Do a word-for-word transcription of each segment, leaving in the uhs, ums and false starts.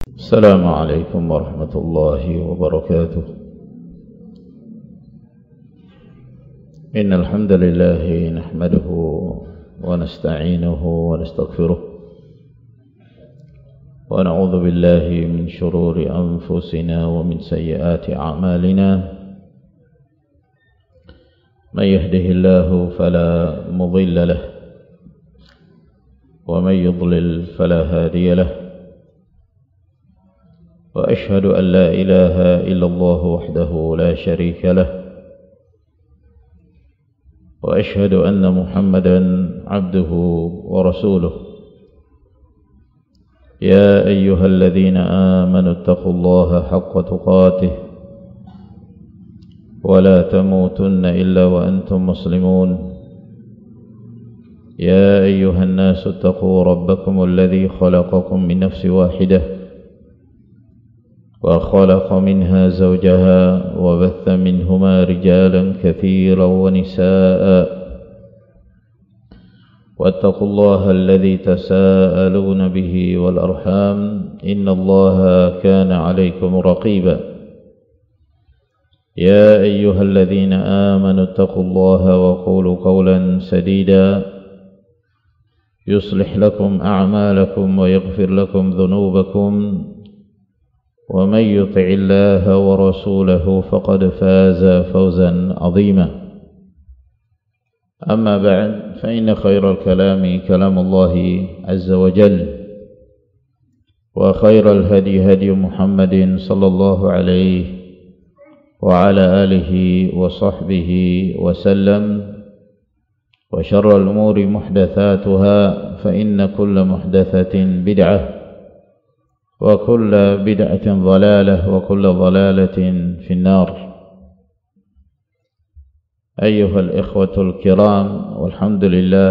السلام عليكم ورحمة الله وبركاته. إن الحمد لله نحمده ونستعينه ونستغفره ونعوذ بالله من شرور أنفسنا ومن سيئات أعمالنا. من يهده الله فلا مضل له ومن يضلل فلا هادي له. وأشهد أن لا إله إلا الله وحده لا شريك له. وأشهد أن محمدا عبده ورسوله. يا أيها الذين آمنوا اتقوا الله حق تقاته ولا تموتن إلا وأنتم مسلمون. يا أيها الناس اتقوا ربكم الذي خلقكم من نفس واحدة وخلق منها زوجها وبث منهما رجالا كثيرا ونساء. واتقوا الله الذي تساءلون به والأرحام إن الله كان عليكم رقيبا. يا أيها الذين آمنوا اتقوا الله وقولوا قولا سديدا يصلح لكم أعمالكم ويغفر لكم ذنوبكم. ومن يطع الله ورسوله فقد فاز فوزا عظيما. أما بعد فإن خير الكلام كلام الله عز وجل وخير الهدي هدي محمد صلى الله عليه وعلى آله وصحبه وسلم. وشر الأمور محدثاتها فإن كل محدثة بدعة وكل بدعة ضلالة وكل ضلالة في النار. أيها الإخوة الكرام، والحمد لله,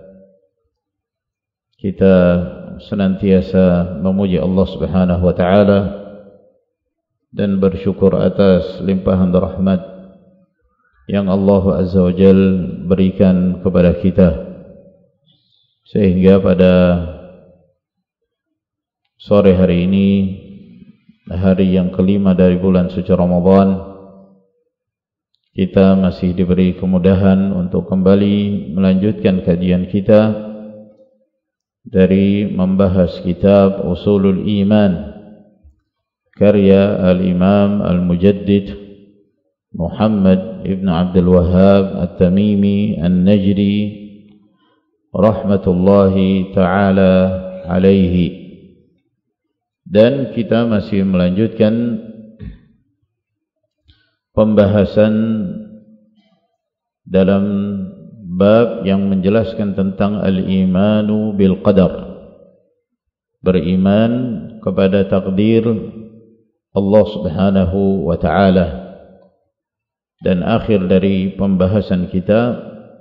kita senantiasa memuji Allah Subhanahu wa taala dan bersyukur atas limpahan rahmat yang Allah Azza wa Jalla berikan kepada kita, sehingga pada sore hari ini, hari yang kelima dari bulan suci Ramadan, kita masih diberi kemudahan untuk kembali melanjutkan kajian kita dari membahas kitab Usulul Iman karya Al-Imam Al-Mujaddid Muhammad ibn Abdul Wahhab At-Tamimi An-Najdi rahmatullahi ta'ala alaihi. Dan kita masih melanjutkan pembahasan dalam bab yang menjelaskan tentang al-imanu bil qadar, beriman kepada takdir Allah Subhanahu wa ta'ala. Dan akhir dari pembahasan kita,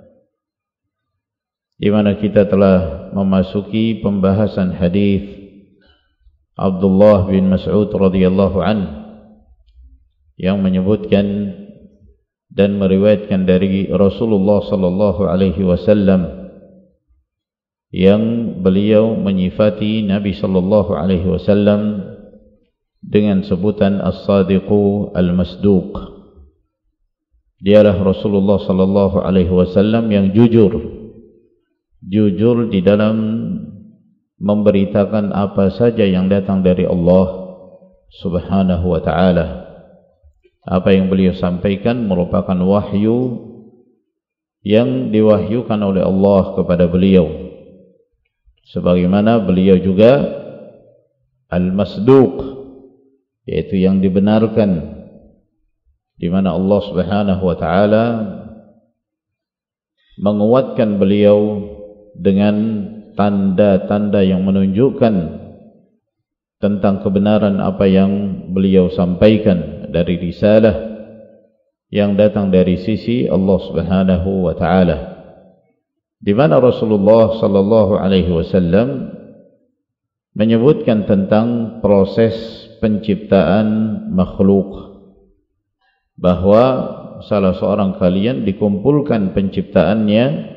di mana kita telah memasuki pembahasan hadis Abdullah bin Mas'ud radhiyallahu anhu yang menyebutkan dan meriwayatkan dari Rasulullah sallallahu alaihi wasallam yang beliau menyifati Nabi sallallahu alaihi wasallam dengan sebutan as-sadiqu al-masduq. Dialah Rasulullah sallallahu alaihi wasallam yang jujur, jujur di dalam memberitakan apa saja yang datang dari Allah Subhanahu wa ta'ala. Apa yang beliau sampaikan merupakan wahyu yang diwahyukan oleh Allah kepada beliau, sebagaimana beliau juga al-masduq, yaitu yang dibenarkan, di mana Allah Subhanahu wa ta'ala menguatkan beliau dengan tanda-tanda yang menunjukkan tentang kebenaran apa yang beliau sampaikan dari risalah yang datang dari sisi Allah Subhanahu wa ta'ala, di mana Rasulullah sallallahu alaihi wasallam menyebutkan tentang proses penciptaan makhluk, bahwa salah seorang kalian dikumpulkan penciptaannya,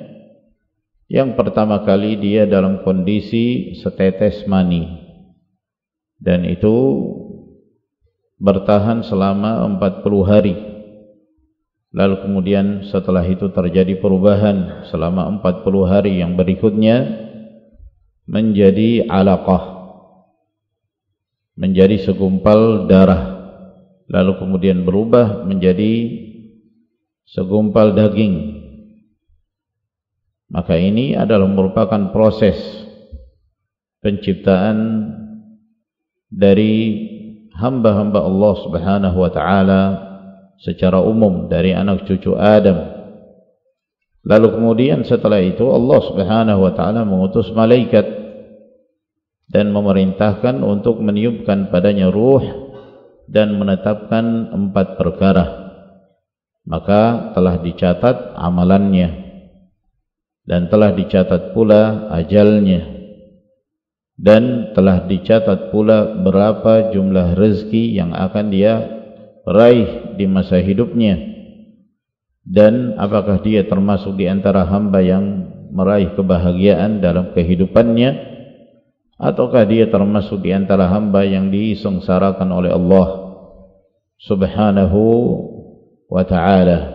yang pertama kali dia dalam kondisi setetes mani, dan itu bertahan selama empat puluh hari. Lalu kemudian setelah itu terjadi perubahan selama empat puluh hari yang berikutnya menjadi alaqah, menjadi segumpal darah, lalu kemudian berubah menjadi segumpal daging. Maka ini adalah merupakan proses penciptaan dari hamba-hamba Allah Subhanahu wa taala secara umum, dari anak cucu Adam. Lalu kemudian setelah itu Allah Subhanahu wa taala mengutus malaikat dan memerintahkan untuk meniupkan padanya ruh dan menetapkan empat perkara. Maka telah dicatat amalannya dan telah dicatat pula ajalnya, dan telah dicatat pula berapa jumlah rezeki yang akan dia raih di masa hidupnya, dan apakah dia termasuk di antara hamba yang meraih kebahagiaan dalam kehidupannya, ataukah dia termasuk di antara hamba yang disengsarakan oleh Allah Subhanahu wa ta'ala.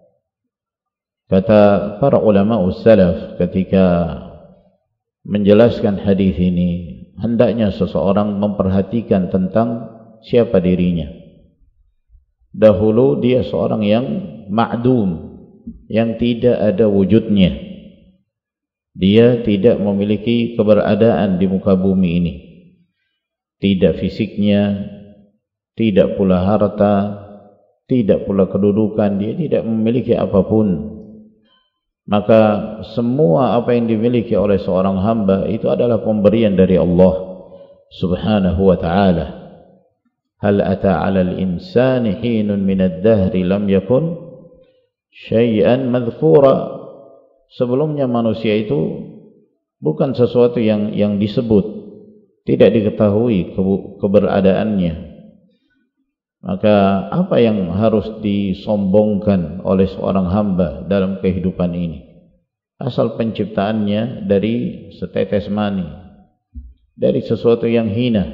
Kata para ulama salaf ketika menjelaskan hadis ini, hendaknya seseorang memperhatikan tentang siapa dirinya. Dahulu dia seorang yang ma'dum, yang tidak ada wujudnya. Dia tidak memiliki keberadaan di muka bumi ini, tidak fisiknya, tidak pula harta, tidak pula kedudukan, dia tidak memiliki apapun. Maka semua apa yang dimiliki oleh seorang hamba itu adalah pemberian dari Allah Subhanahu wa ta'ala. Hal ata 'alal insani hinun minad dahri lam yakun syai'an madhkura. Sebelumnya manusia itu bukan sesuatu yang yang disebut, tidak diketahui keberadaannya. Maka apa yang harus disombongkan oleh seorang hamba dalam kehidupan ini? Asal penciptaannya dari setetes mani, dari sesuatu yang hina.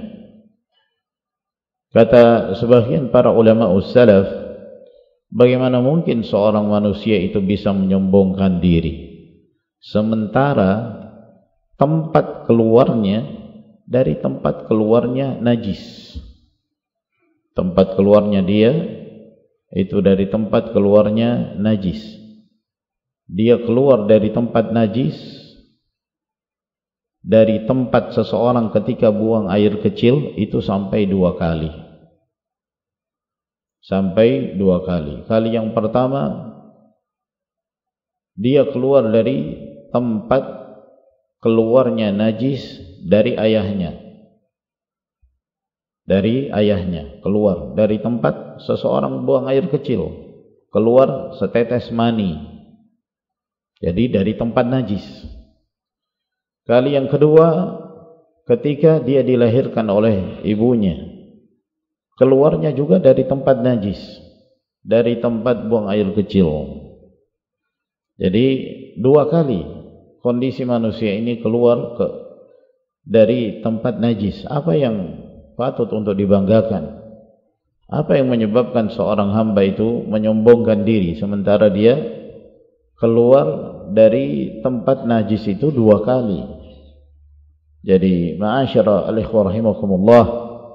Kata sebagian para ulama salaf, bagaimana mungkin seorang manusia itu bisa menyombongkan diri sementara tempat keluarnya dari tempat keluarnya najis. Tempat keluarnya dia itu dari tempat keluarnya najis. Dia keluar dari tempat najis, dari tempat seseorang ketika buang air kecil itu sampai dua kali. Sampai dua kali. Kali yang pertama dia keluar dari tempat keluarnya najis dari ayahnya. Dari ayahnya, keluar dari tempat seseorang buang air kecil, keluar setetes mani, jadi dari tempat najis. Kali yang kedua ketika dia dilahirkan oleh ibunya, keluarnya juga dari tempat najis, dari tempat buang air kecil. Jadi dua kali kondisi manusia ini keluar ke dari tempat najis. Apa yang patut untuk dibanggakan? Apa yang menyebabkan seorang hamba itu menyombongkan diri sementara dia keluar dari tempat najis itu dua kali? Jadi ma'asyara al-ikhwah rahimakumullah,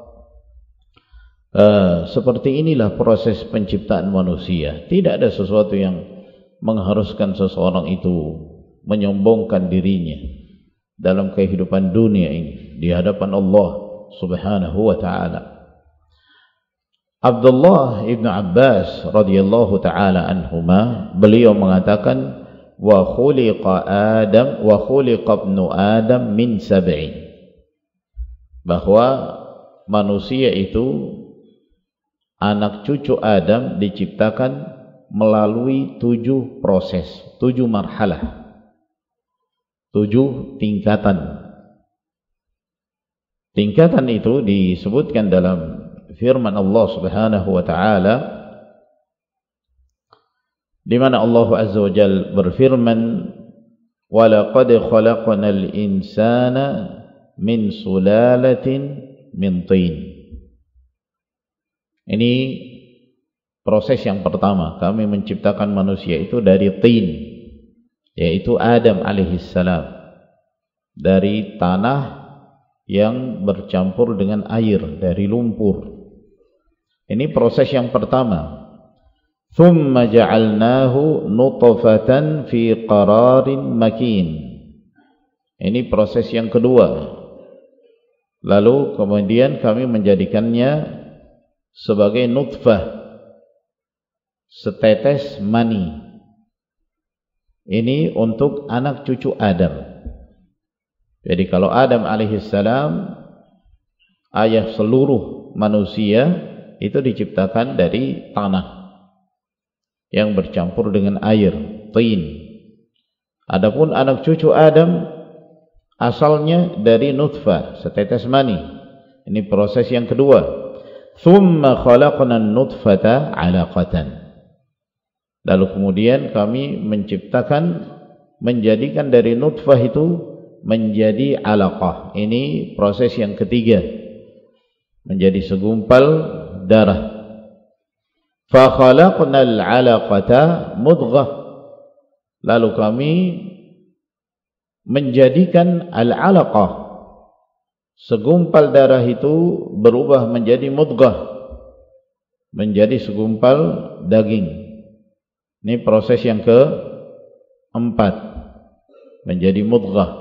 uh, seperti inilah proses penciptaan manusia. Tidak ada sesuatu yang mengharuskan seseorang itu menyombongkan dirinya dalam kehidupan dunia ini di hadapan Allah Subhanahu wa ta'ala. Abdullah ibn Abbas radhiyallahu ta'ala anhuma, beliau mengatakan wa khuliqa Adam wa khuliqa ibnu Adam min sab'in, bahwa manusia itu anak cucu Adam diciptakan melalui tujuh proses, tujuh marhalah, tujuh tingkatan. Tingkatan itu disebutkan dalam firman Allah Subhanahu wa ta'ala, di mana Allah Azza wa Jalla berfirman, wa laqad khalaqnal insana min sulalatin min tin. Ini proses yang pertama, kami menciptakan manusia itu dari tin, yaitu Adam alaihissalam, dari tanah yang bercampur dengan air, dari lumpur. Ini proses yang pertama. Thumma ja'alnahu nutfatan fi qararin makin. Ini proses yang kedua. Lalu kemudian kami menjadikannya sebagai nutfah, setetes mani. Ini untuk anak cucu Adam. Jadi kalau Adam alaihissalam, ayah seluruh manusia, itu diciptakan dari tanah yang bercampur dengan air, tin. Adapun anak cucu Adam asalnya dari nutfah, setetes mani. Ini proses yang kedua. Thumma khalaqna an-nutfata 'alaqatan. Lalu kemudian kami menciptakan, menjadikan dari nutfah itu menjadi alaqah. Ini proses yang ketiga, menjadi segumpal darah. Fa khalaqnal 'alaqata mudghah. Lalu kami menjadikan al-'alaqah, segumpal darah itu berubah menjadi mudghah, menjadi segumpal daging. Ini proses yang keempat, menjadi mudghah.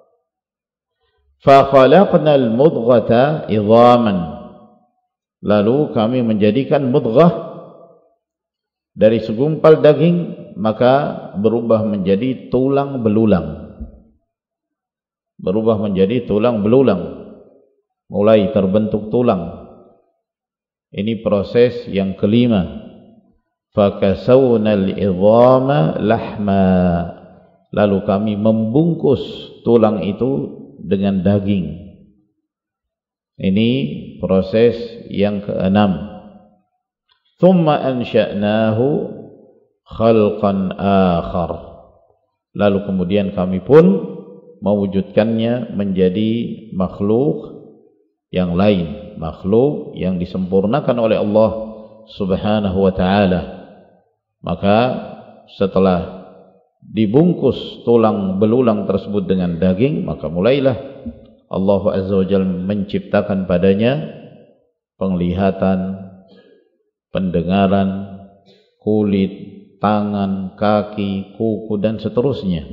Fa khalaqnal mudghata idhaman. Lalu kami menjadikan mudghah dari segumpal daging, maka berubah menjadi tulang belulang. Berubah menjadi tulang belulang, mulai terbentuk tulang. Ini proses yang kelima. Fakasawnal idhama lahma. Lalu kami membungkus tulang itu dengan daging. Ini proses yang keenam. Thumma ansha'nahu khalqan akhar. Lalu kemudian kami pun mewujudkannya menjadi makhluk yang lain, makhluk yang disempurnakan oleh Allah Subhanahu wa ta'ala. Maka setelah dibungkus tulang belulang tersebut dengan daging, maka mulailah Allah Azza wa Jalla menciptakan padanya penglihatan, pendengaran, kulit, tangan, kaki, kuku, dan seterusnya.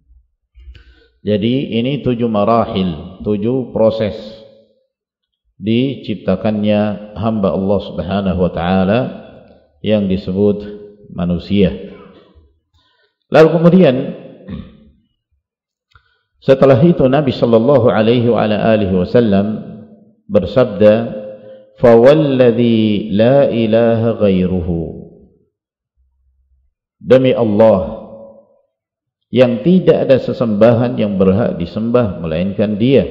Jadi ini tujuh marahil, tujuh proses diciptakannya hamba Allah Subhanahu wa ta'ala yang disebut manusia. Lalu kemudian setelah itu Nabi sallallahu alaihi wa ala alihi wasallam bersabda, "Fawalladzi la ilaha ghairuhu." Demi Allah yang tidak ada sesembahan yang berhak disembah melainkan Dia.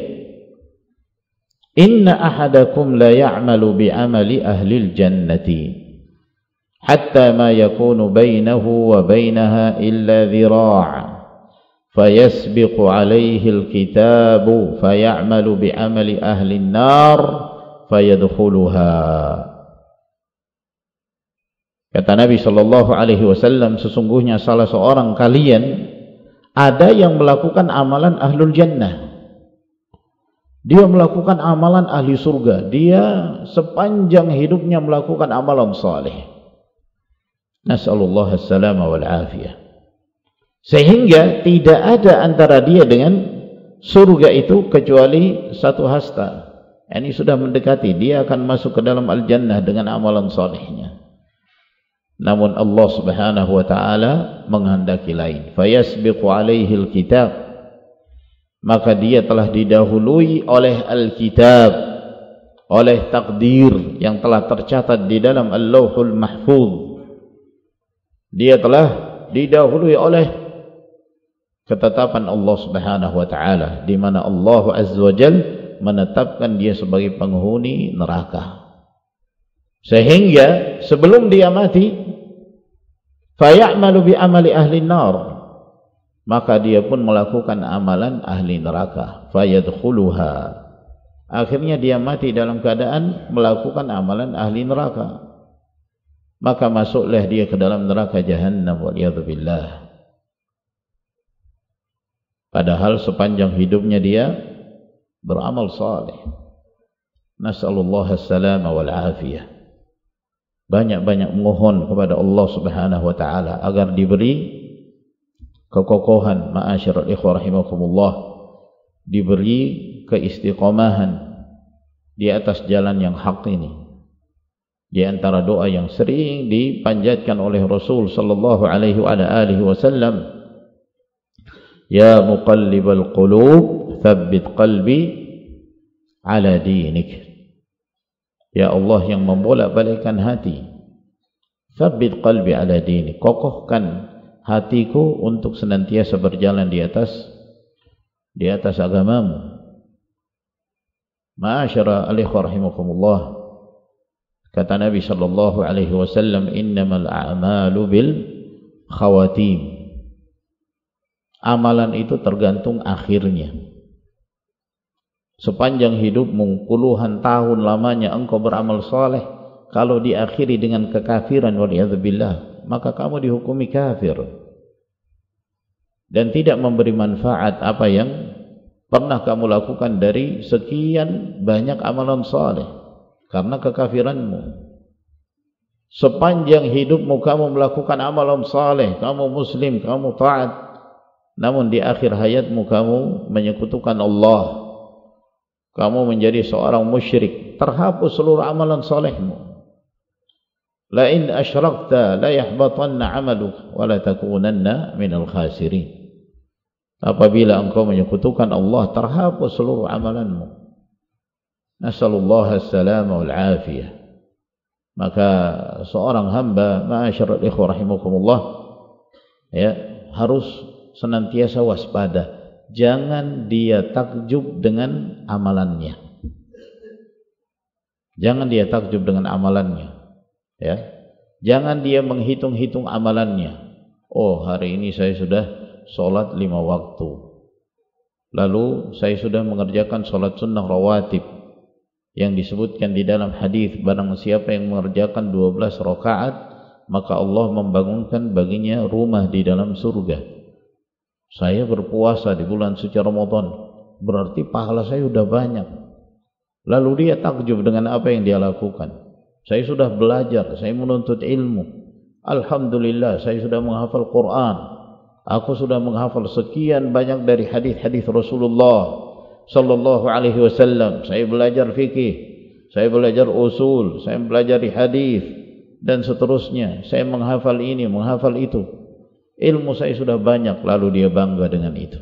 Inna ahadakum la ya'malu bi'amali ahlil jannati hatta ma yakunu bainahu wa bainaha illa dhira' fayasbiqu alaihi alkitabu faya'malu bi'amali ahlin nar fayadkhuluha. Kata Nabi sallallahu alaihi wasallam, sesungguhnya salah seorang kalian ada yang melakukan amalan ahlul jannah. Dia melakukan amalan ahli surga. Dia sepanjang hidupnya melakukan amalan saleh. Nas'alullah as-salama wal afiyah. Sehingga tidak ada antara dia dengan surga itu kecuali satu hasta. Ini sudah mendekati, dia akan masuk ke dalam al-jannah dengan amalan salehnya. Namun Allah Subhanahu wa ta'ala menghendaki lain. Fayasbiqu alaihi al-kitab. Maka dia telah didahului oleh Alkitab, oleh takdir yang telah tercatat di dalam Al-Lauhul Mahfuz. Dia telah didahului oleh ketetapan Allah Subhanahu wa ta'ala, di mana Allah Azza wa Jalla menetapkan dia sebagai penghuni neraka. Sehingga sebelum dia mati, faya'malu bi amali ahli nar, maka dia pun melakukan amalan ahli neraka, fayadkhuluha, akhirnya dia mati dalam keadaan melakukan amalan ahli neraka, maka masuklah dia ke dalam neraka jahannam waliyadzubillah. Padahal sepanjang hidupnya dia beramal saleh. Nas'alullah as-salama wal afiyah. Banyak-banyak mohon kepada Allah Subhanahu wa taala agar diberi kekokohan, ma'asyiral ikhwah rahimakumullah, diberi keistiqomahan di atas jalan yang hak ini. Di antara doa yang sering dipanjatkan oleh Rasul sallallahu alaihi wa alihi wasallam, ya muqallibal qulub tsabbit qalbi ala dinik. Ya Allah yang membolak-balikkan hati, tsabbit qalbi ala dinik, kokohkan hatiku untuk senantiasa berjalan di atas di atas agamamu. Ma'asyara al-ikhwah rahimakumullah, kata Nabi sallallahu alaihi wasallam, innamal a'malu bil khawatim. Amalan itu tergantung akhirnya. Sepanjang hidupmu, puluhan tahun lamanya engkau beramal saleh, kalau diakhiri dengan kekafiran waliyadzubillah, maka kamu dihukumi kafir dan tidak memberi manfaat apa yang pernah kamu lakukan dari sekian banyak amalan saleh karena kekafiranmu. Sepanjang hidupmu kamu melakukan amalan saleh, kamu muslim, kamu taat, namun di akhir hayatmu kamu menyekutukan Allah, kamu menjadi seorang musyrik, terhapus seluruh amalan salehmu. La in asyrakta la yahbatanna 'amaluk wa la takunanna minal khasirin. Apabila engkau menyekutukan Allah, terhapus seluruh amalanmu. Nasallallahu as-salama wal afiyah. Maka seorang hamba, ma'asyiral ikhwah rahimakumullah, ya, harus senantiasa waspada. Jangan dia takjub dengan amalannya. Jangan dia takjub dengan amalannya, ya. Jangan dia menghitung-hitung amalannya. Oh, hari ini saya sudah sholat lima waktu, lalu saya sudah mengerjakan sholat sunnah rawatib yang disebutkan di dalam hadis, barang siapa yang mengerjakan dua belas rakaat maka Allah membangunkan baginya rumah di dalam surga. Saya berpuasa di bulan suci Ramadan, berarti pahala saya sudah banyak. Lalu dia takjub dengan apa yang dia lakukan. Saya sudah belajar, saya menuntut ilmu, alhamdulillah saya sudah menghafal Quran, aku sudah menghafal sekian banyak dari hadis-hadis Rasulullah sallallahu alaihi wasallam. Saya belajar fikih, saya belajar usul, saya belajar hadis dan seterusnya. Saya menghafal ini, menghafal itu. Ilmu saya sudah banyak, lalu dia bangga dengan itu.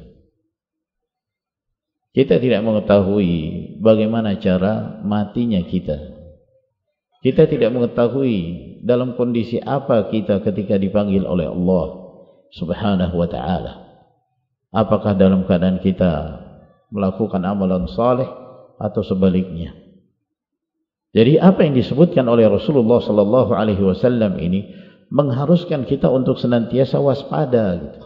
Kita tidak mengetahui bagaimana cara matinya kita. Kita tidak mengetahui dalam kondisi apa kita ketika dipanggil oleh Allah Subhanahu wa ta'ala. Apakah dalam keadaan kita melakukan amalan saleh atau sebaliknya. Jadi apa yang disebutkan oleh Rasulullah sallallahu alaihi wasallam ini mengharuskan kita untuk senantiasa waspada gitu.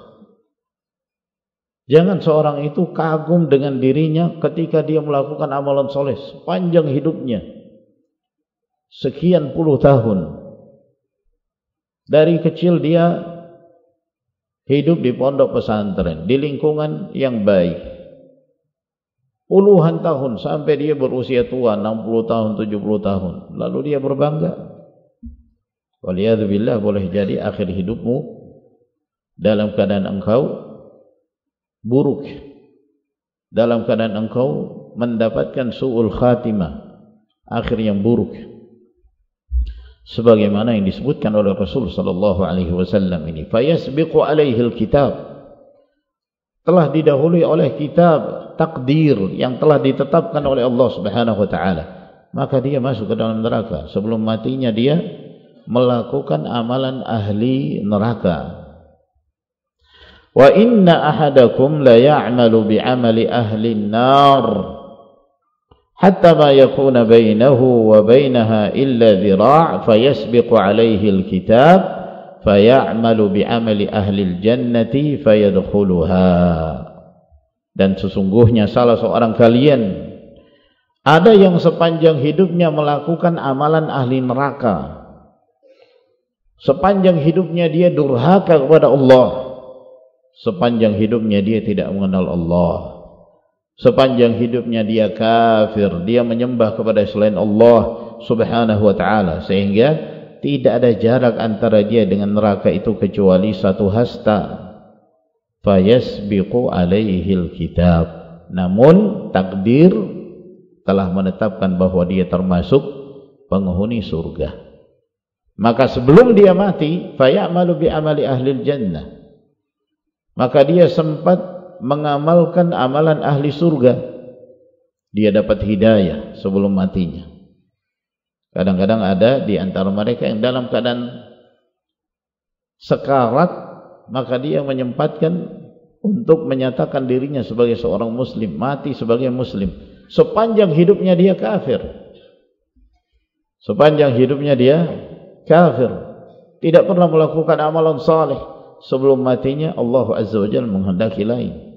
Jangan seorang itu kagum dengan dirinya ketika dia melakukan amalan soleh sepanjang hidupnya, sekian puluh tahun. Dari kecil dia hidup di pondok pesantren, di lingkungan yang baik, puluhan tahun sampai dia berusia tua, enam puluh tahun, tujuh puluh tahun, lalu dia berbangga. Waliyadzubillah, boleh jadi akhir hidupmu dalam keadaan engkau buruk, dalam keadaan engkau mendapatkan su'ul khatimah, akhir yang buruk, sebagaimana yang disebutkan oleh Rasul sallallahu alaihi wasallam ini, fayasbiqu alaihi alkitab, telah didahului oleh kitab takdir yang telah ditetapkan oleh Allah Subhanahu wa taala, maka dia masuk ke dalam neraka. Sebelum matinya dia melakukan amalan ahli neraka. Wa inna ahadakum la ya'malu bi'amali ahli an-nar hatta ma yakuna bainahu wa bainaha illa dhira' fayasbiqu alayhi al-kitab faya'malu bi'amali ahli al-jannati fayadkhuluha. Dan sesungguhnya salah seorang kalian Ada yang sepanjang hidupnya melakukan amalan ahli neraka. Sepanjang hidupnya dia durhaka kepada Allah. Sepanjang hidupnya dia tidak mengenal Allah. Sepanjang hidupnya dia kafir, dia menyembah kepada selain Allah Subhanahu wa ta'ala, sehingga tidak ada jarak antara dia dengan neraka itu kecuali satu hasta. Fayasbiqu alaihil kitab. Namun takdir telah menetapkan bahwa dia termasuk penghuni surga. Maka sebelum dia mati, fayamalu bi amali ahlil jannah, maka dia sempat mengamalkan amalan ahli surga. Dia dapat hidayah sebelum matinya. Kadang-kadang ada di antara mereka yang dalam keadaan sekarat, maka dia menyempatkan untuk menyatakan dirinya sebagai seorang muslim, mati sebagai muslim. Sepanjang hidupnya dia kafir. Sepanjang hidupnya dia kafir, tidak pernah melakukan amalan saleh. Sebelum matinya Allah Azza wa Jalla menghendaki lain.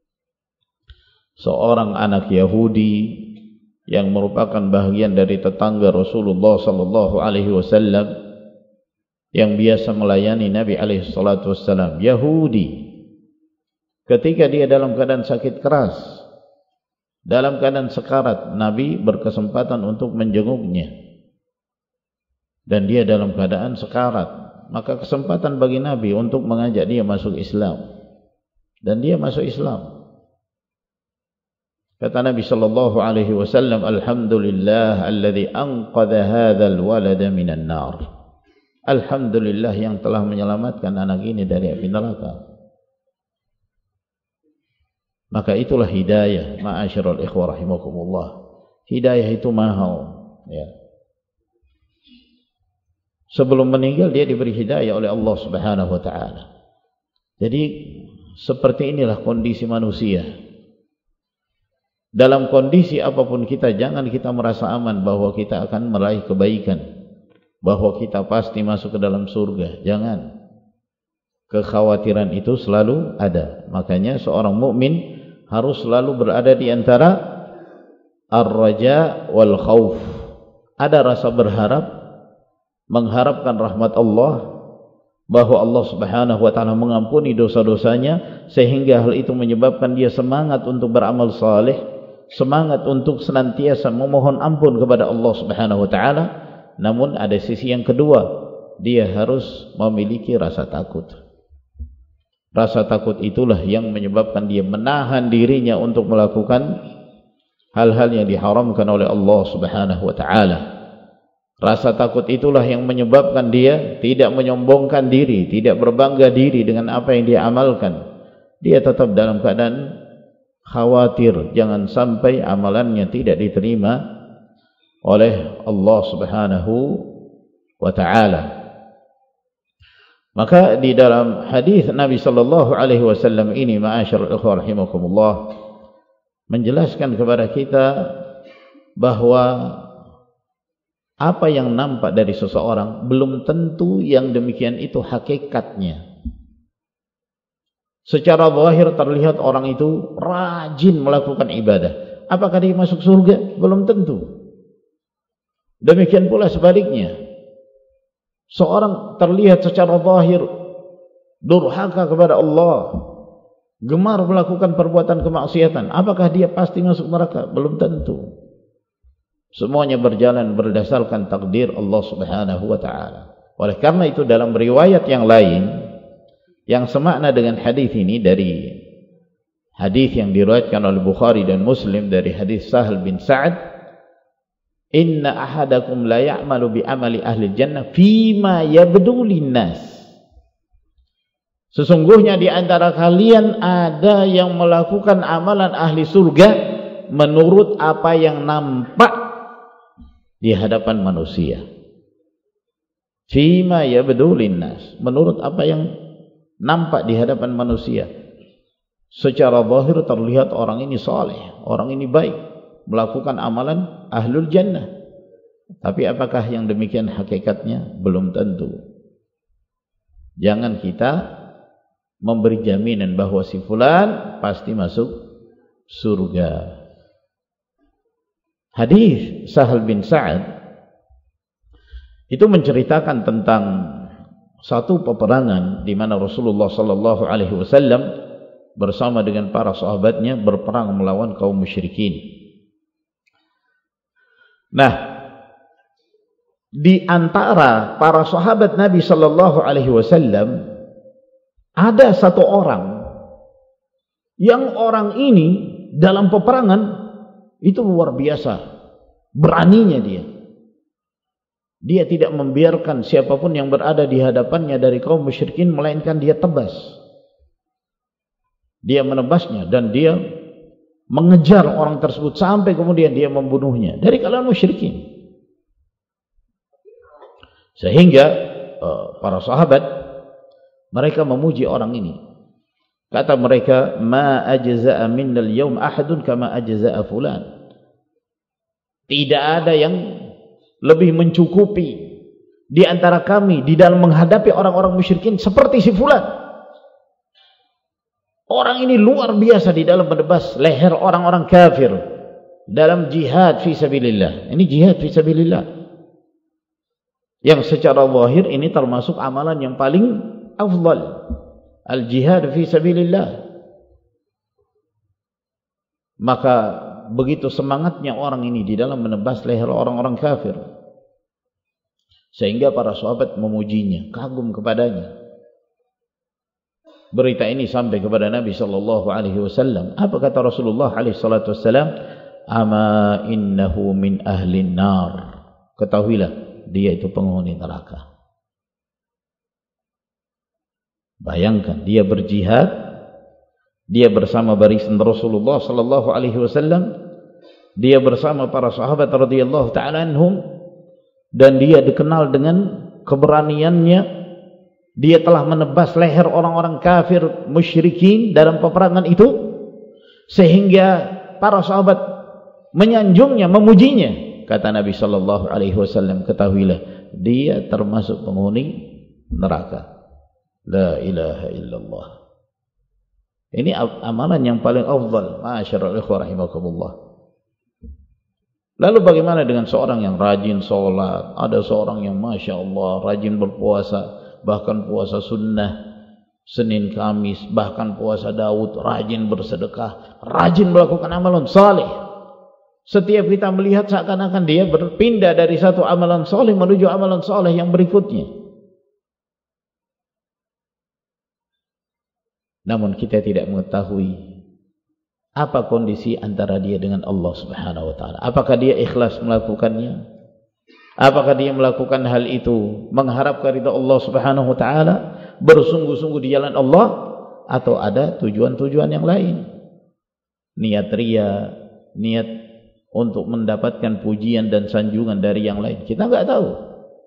Seorang anak Yahudi yang merupakan bahagian dari tetangga Rasulullah sallallahu alaihi wasallam, yang biasa melayani Nabi alaihi salatu wasallam, Yahudi, ketika dia dalam keadaan sakit keras, dalam keadaan sekarat, Nabi berkesempatan untuk menjenguknya, dan dia dalam keadaan sekarat, maka kesempatan bagi Nabi untuk mengajak dia masuk Islam, dan dia masuk Islam. Kata Nabi sallallahu alaihi wasallam, alhamdulillah alladzi anqadha hadzal walada minan nar. Alhamdulillah yang telah menyelamatkan anak ini dari api neraka. Maka itulah hidayah, ma'asyiral ikhwah rahimakumullah. Hidayah itu mahal, ya. Sebelum meninggal dia diberi hidayah oleh Allah Subhanahu wa taala. Jadi seperti inilah kondisi manusia. Dalam kondisi apapun kita, jangan kita merasa aman bahwa kita akan meraih kebaikan, bahwa kita pasti masuk ke dalam surga. Jangan. Kekhawatiran itu selalu ada. Makanya seorang mukmin harus selalu berada di antara ar-raja wal khauf. Ada rasa berharap, mengharapkan rahmat Allah, bahwa Allah Subhanahu wa taala mengampuni dosa-dosanya, sehingga hal itu menyebabkan dia semangat untuk beramal saleh, semangat untuk senantiasa memohon ampun kepada Allah Subhanahu wa taala. Namun ada sisi yang kedua, dia harus memiliki rasa takut. Rasa takut itulah yang menyebabkan dia menahan dirinya untuk melakukan hal-hal yang diharamkan oleh Allah Subhanahu wa taala. Rasa takut itulah yang menyebabkan dia tidak menyombongkan diri, tidak berbangga diri dengan apa yang dia amalkan. Dia tetap dalam keadaan khawatir jangan sampai amalannya tidak diterima oleh Allah Subhanahu wa taala. Maka di dalam hadis Nabi sallallahu alaihi wasallam ini, ma'asyiral ikhwah rahimakumullah, menjelaskan kepada kita bahwa apa yang nampak dari seseorang belum tentu yang demikian itu hakikatnya. Secara zahir terlihat orang itu rajin melakukan ibadah. Apakah dia masuk surga? Belum tentu. Demikian pula sebaliknya. Seorang terlihat secara zahir durhaka kepada Allah, gemar melakukan perbuatan kemaksiatan. Apakah dia pasti masuk neraka? Belum tentu. Semuanya berjalan berdasarkan takdir Allah Subhanahu wa taala. Oleh karena itu dalam riwayat yang lain yang semakna dengan hadis ini, dari hadis yang diriwayatkan oleh Bukhari dan Muslim dari hadis Sahal bin Sa'ad, inna ahadakum la ya'malu bi amali ahli jannah fima yabdu linnas. Sesungguhnya di antara kalian ada yang melakukan amalan ahli surga menurut apa yang nampak di hadapan manusia. Fima yabdu linnas, menurut apa yang nampak di hadapan manusia. Secara zahir terlihat orang ini saleh, orang ini baik, melakukan amalan ahlul jannah. Tapi apakah yang demikian hakikatnya? Belum tentu. Jangan kita memberi jaminan bahwa si fulan pasti masuk surga. Hadis Sahal bin Sa'ad itu menceritakan tentang satu peperangan di mana Rasulullah sallallahu alaihi wasallam bersama dengan para sahabatnya berperang melawan kaum musyrikin. Nah, di antara para sahabat Nabi sallallahu alaihi wasallam ada satu orang yang orang ini dalam peperangan itu luar biasa, beraninya dia. Dia tidak membiarkan siapapun yang berada di hadapannya dari kaum musyrikin, melainkan dia tebas. Dia menebasnya dan dia mengejar orang tersebut sampai kemudian dia membunuhnya dari kalangan musyrikin. Sehingga uh, para sahabat mereka memuji orang ini. Kata mereka, ma ajza'a minnal yawm ahadun kama ajza'a fulan. Tidak ada yang lebih mencukupi di antara kami di dalam menghadapi orang-orang musyrikin seperti si fulan. Orang ini luar biasa di dalam menebas leher orang-orang kafir dalam jihad fi sabilillah. Ini jihad fi sabilillah, yang secara zahir ini termasuk amalan yang paling afdal. Al-jihad fi sabilillah. Maka begitu semangatnya orang ini di dalam menebas leher orang-orang kafir, sehingga para sahabat memujinya, kagum kepadanya. Berita ini sampai kepada Nabi sallallahu alaihi wasallam. Apa kata Rasulullah alaihi salatu wasallam? Ama innahu min ahlin nar. Ketahuilah, dia itu penghuni neraka. Bayangkan, dia berjihad, dia bersama barisan Rasulullah sallallahu alaihi wasallam, dia bersama para sahabat radhiyallahu taala anhum, dan dia dikenal dengan keberaniannya. Dia telah menebas leher orang-orang kafir musyrikin dalam peperangan itu, sehingga para sahabat menyanjungnya, memujinya. Kata Nabi sallallahu alaihi wasallam, ketahuilah, dia termasuk penghuni neraka. La ilaha illallah. Ini amalan yang paling afdal. Ma'asyiral ikhwah rahimakumullah. Lalu bagaimana dengan seorang yang rajin sholat? Ada seorang yang masya Allah rajin berpuasa, bahkan puasa sunnah Senin Kamis, bahkan puasa Daud, rajin bersedekah, rajin melakukan amalan saleh. Setiap kita melihat seakan-akan dia berpindah dari satu amalan saleh menuju amalan saleh yang berikutnya. Namun kita tidak mengetahui apa kondisi antara dia dengan Allah Subhanahu wa taala. Apakah dia ikhlas melakukannya? Apakah dia melakukan hal itu mengharapkan ridha Allah Subhanahu wa taala, bersungguh-sungguh di jalan Allah, atau ada tujuan-tujuan yang lain? Niat ria, niat untuk mendapatkan pujian dan sanjungan dari yang lain. Kita enggak tahu.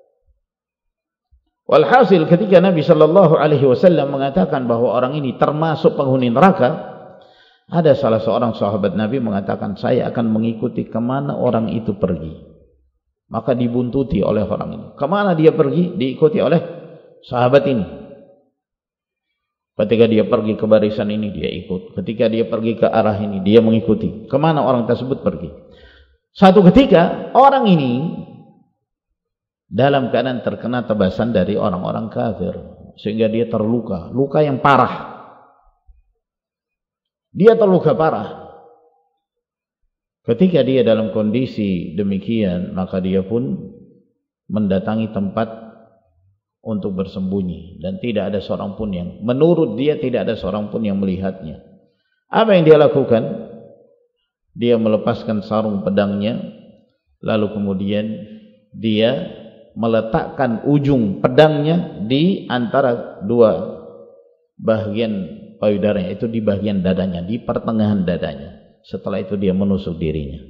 Walhasil ketika Nabi sallallahu alaihi wasallam mengatakan bahwa orang ini termasuk penghuni neraka, ada salah seorang sahabat Nabi mengatakan, saya akan mengikuti kemana orang itu pergi. Maka dibuntuti oleh orang ini. Kemana dia pergi? Diikuti oleh sahabat ini. Ketika dia pergi ke barisan ini, dia ikut. Ketika dia pergi ke arah ini, dia mengikuti. Kemana orang tersebut pergi? Satu ketika orang ini dalam keadaan terkena tebasan dari orang-orang kafir, sehingga dia terluka, luka yang parah. Dia terluka parah. Ketika dia dalam kondisi demikian, maka dia pun mendatangi tempat untuk bersembunyi, dan tidak ada seorang pun yang, menurut dia tidak ada seorang pun yang melihatnya. Apa yang dia lakukan? Dia melepaskan sarung pedangnya, lalu kemudian dia meletakkan ujung pedangnya di antara dua bagian payudaranya, itu di bagian dadanya, di pertengahan dadanya. Setelah itu dia menusuk dirinya.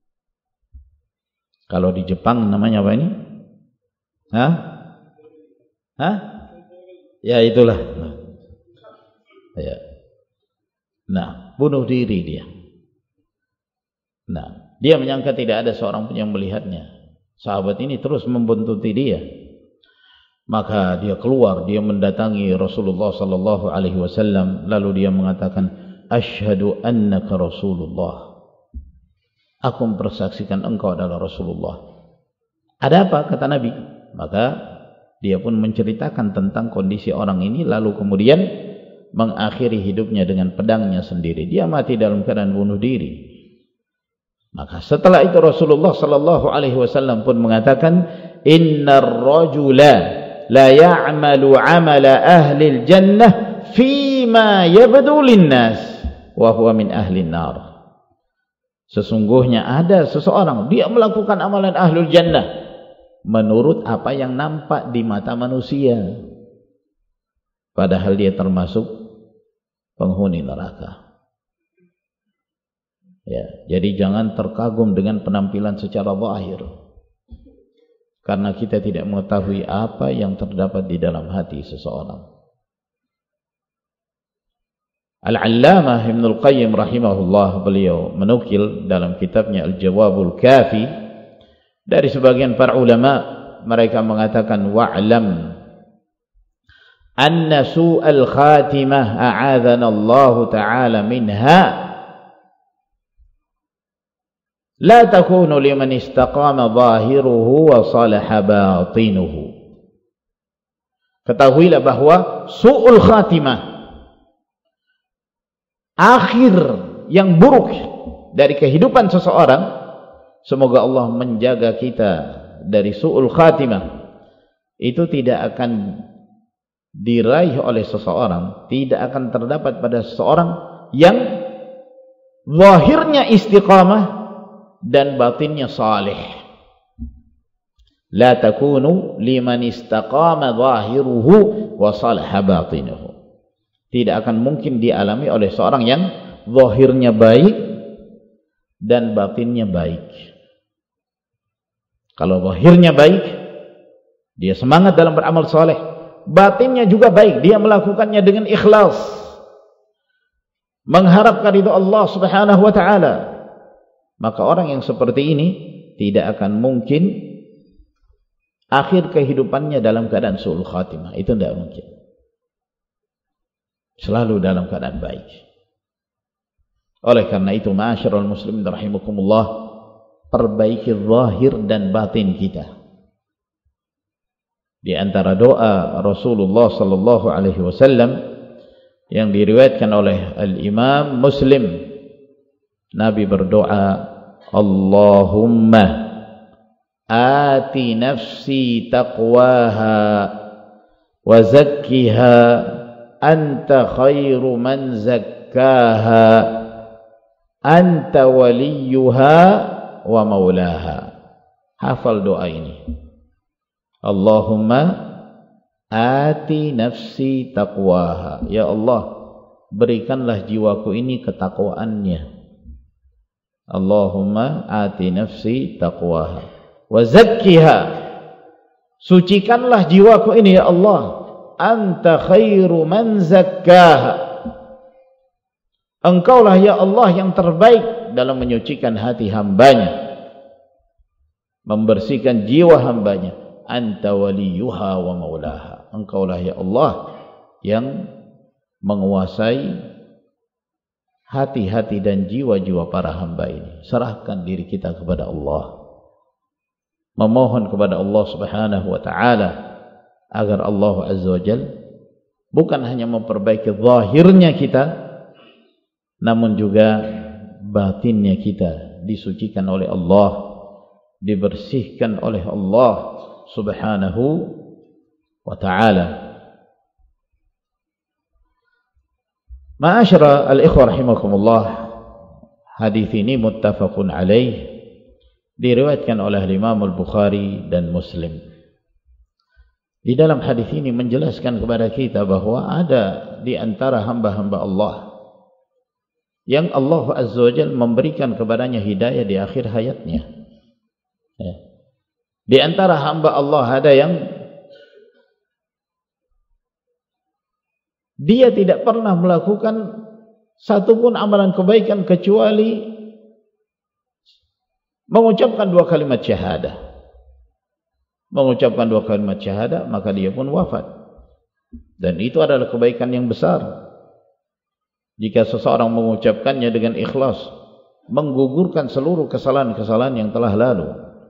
Kalau di Jepang namanya apa ini? Hah? Hah? Ya itulah. Ya. Nah, bunuh diri dia. Nah, dia menyangka tidak ada seorang pun yang melihatnya. Sahabat ini terus membuntuti dia. Maka dia keluar, dia mendatangi Rasulullah sallallahu alaihi wasallam, lalu dia mengatakan, asyhadu annaka Rasulullah. aku mempersaksikan engkau adalah Rasulullah. Ada apa? Kata Nabi. Maka dia pun menceritakan tentang kondisi orang ini, lalu kemudian mengakhiri hidupnya dengan pedangnya sendiri. Dia mati dalam keadaan bunuh diri. Maka setelah itu Rasulullah sallallahu alaihi wasallam pun mengatakan, innar rajula la ya'malu 'amala ahli al-jannah fima yabdu lin-nas wa huwa min ahli an-nar. Sesungguhnya ada seseorang dia melakukan amalan ahlul jannah menurut apa yang nampak di mata manusia, padahal dia termasuk penghuni neraka. Ya, jadi jangan terkagum dengan penampilan secara zahir, karena kita tidak mengetahui apa yang terdapat di dalam hati seseorang. Al-Allamah Ibnul Qayyim rahimahullah, beliau menukil dalam kitabnya Al-Jawabul Kafi dari sebagian para ulama, mereka mengatakan, wa'lam anna su'al khatimah a'adhana Allah ta'ala minha la takunu liman istaqama zahiruhu wa salaha batinuhu. Ketahuilah bahwa su'ul khatimah, akhir yang buruk dari kehidupan seseorang, semoga Allah menjaga kita dari su'ul khatimah, itu tidak akan diraih oleh seseorang, tidak akan terdapat pada seseorang yang zahirnya istiqamah dan batinnya salih. La takunu liman istaqama zahiruhu wa salaha batinuhu. Tidak akan mungkin dialami oleh seorang yang zahirnya baik dan batinnya baik. Kalau zahirnya baik, dia semangat dalam beramal saleh, batinnya juga baik, dia melakukannya dengan ikhlas, mengharapkan ridha Allah Subhanahu wa taala, maka orang yang seperti ini tidak akan mungkin akhir kehidupannya dalam keadaan su'ul khatimah. Itu tidak mungkin. Selalu dalam keadaan baik. Oleh karena itu, ma'asyiral muslimin rahimakumullah, perbaiki zahir dan batin kita. Di antara doa Rasulullah sallallahu alaihi wasallam yang diriwayatkan oleh Al-Imam Muslim, Nabi berdoa, Allahumma ati nafsi taqwaha wa zakkiha anta khairu man zakkaha anta waliyuha wa maulaha. Hafal doa ini. Allahumma ati nafsi taqwaha. Ya Allah, berikanlah jiwaku ini ketakwaannya. Allahumma ati nafsi taqwaha wa zakkiha. Sucikanlah jiwaku ini ya Allah. Anta khairu man zakkaha. Engkaulah ya Allah yang terbaik dalam menyucikan hati hambanya, membersihkan jiwa hambanya. Anta waliyuha wa maulaha. Engkaulah ya Allah yang menguasai hati-hati dan jiwa-jiwa para hamba ini. Serahkan diri kita kepada Allah, memohon kepada Allah Subhanahu wa taala agar Allah Azza wa Jalla bukan hanya memperbaiki zahirnya kita, namun juga batinnya kita disucikan oleh Allah, dibersihkan oleh Allah Subhanahu wa ta'ala. Ma'asyara al-ikhwah rahimakumullah, hadis ini muttafaqun alaih, diriwayatkan oleh Imam Al-Bukhari dan Muslim. Di dalam hadis ini menjelaskan kepada kita bahwa ada di antara hamba-hamba Allah yang Allah Azza wa Jalla memberikan kepadanya hidayah di akhir hayatnya. Ya. Di antara hamba Allah ada yang dia tidak pernah melakukan satupun amalan kebaikan kecuali mengucapkan dua kalimat syahadah. Mengucapkan dua kalimat syahadah, maka dia pun wafat. Dan itu adalah kebaikan yang besar. Jika seseorang mengucapkannya dengan ikhlas, menggugurkan seluruh kesalahan-kesalahan yang telah lalu.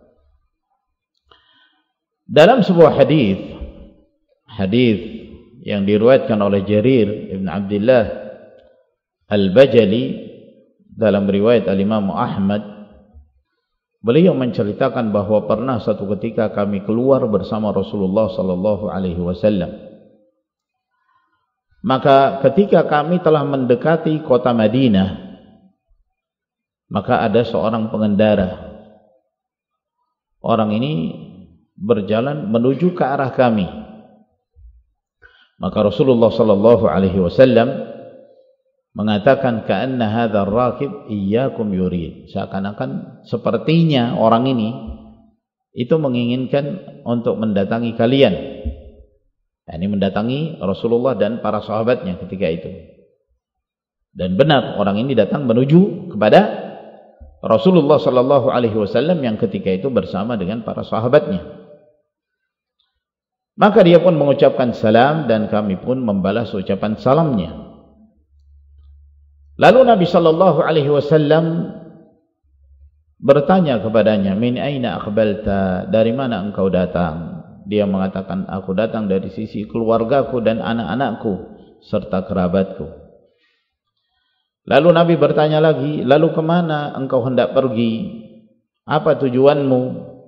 Dalam sebuah hadis, hadis yang diriwayatkan oleh Jarir Ibn Abdullah Al-Bajali dalam riwayat Al-Imam Ahmad, beliau menceritakan bahwa pernah satu ketika kami keluar bersama Rasulullah sallallahu alaihi wasallam. Maka ketika kami telah mendekati kota Madinah, maka ada seorang pengendara. Orang ini berjalan menuju ke arah kami. Maka Rasulullah sallallahu alaihi wasallam mengatakan, ka'anna hadzal rakib iyyakum yurid. Seakan-akan sepertinya orang ini itu menginginkan untuk mendatangi kalian. Ini mendatangi Rasulullah dan para sahabatnya ketika itu. Dan benar, orang ini datang menuju kepada Rasulullah sallallahu alaihi wasallam yang ketika itu bersama dengan para sahabatnya. Maka dia pun mengucapkan salam dan kami pun membalas ucapan salamnya. Lalu Nabi sallallahu alaihi wasallam bertanya kepadanya, min aina aqbalta, dari mana engkau datang? Dia mengatakan, aku datang dari sisi keluargaku dan anak-anakku serta kerabatku. Lalu Nabi bertanya lagi, lalu kemana engkau hendak pergi? Apa tujuanmu?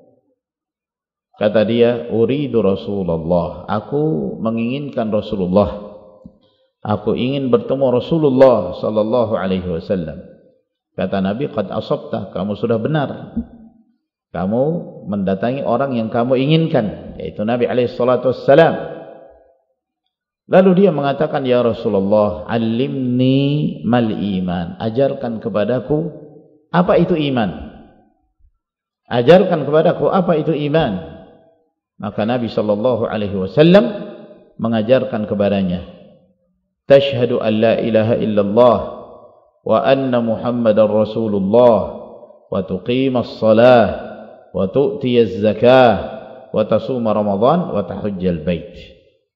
Kata dia, uridu Rasulullah. Aku menginginkan Rasulullah. Aku ingin bertemu Rasulullah sallallahu alaihi wasallam. Kata Nabi, qad asabta, kamu sudah benar. Kamu mendatangi orang yang kamu inginkan, yaitu Nabi alaihi salatu wassalam. Lalu dia mengatakan, ya Rasulullah, alimni mal iman. Ajarkan kepadaku apa itu iman. Ajarkan kepadaku apa itu iman. Maka Nabi sallallahu alaihi wasallam mengajarkan kepadanya, tashhadu an la ilaha illallah wa anna Muhammadar Rasulullah wa tuqimas salah wa tu'tiyaz zakah wa tasuma Ramadan wa tahujjal bait.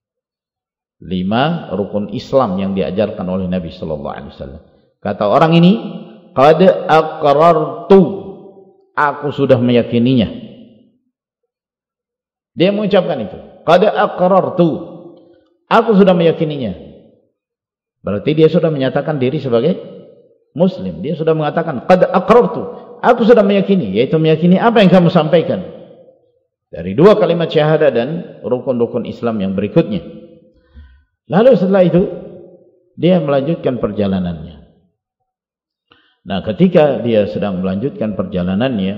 Lima rukun Islam yang diajarkan oleh Nabi sallallahu alaihi wasallam. Kata orang ini, qad aqrartu, aku sudah meyakininya. Dia mengucapkan itu, qad aqrartu, aku sudah meyakininya. Berarti dia sudah menyatakan diri sebagai muslim. Dia sudah mengatakan qad aqrartu, aku sudah meyakini, yaitu meyakini apa yang kamu sampaikan dari dua kalimat syahadah dan rukun-rukun Islam yang berikutnya. Lalu setelah itu dia melanjutkan perjalanannya. Nah, ketika dia sedang melanjutkan perjalanannya,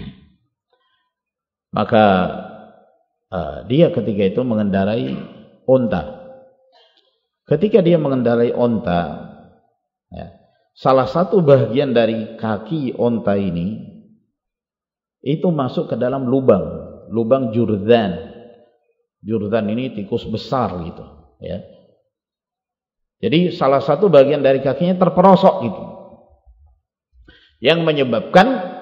maka uh, dia ketika itu mengendarai onta. Ketika dia mengendarai onta, ya, salah satu bagian dari kaki onta ini itu masuk ke dalam lubang, lubang jurdzan. Jurdzan ini tikus besar gitu, ya. Jadi salah satu bagian dari kakinya terperosok gitu, yang menyebabkan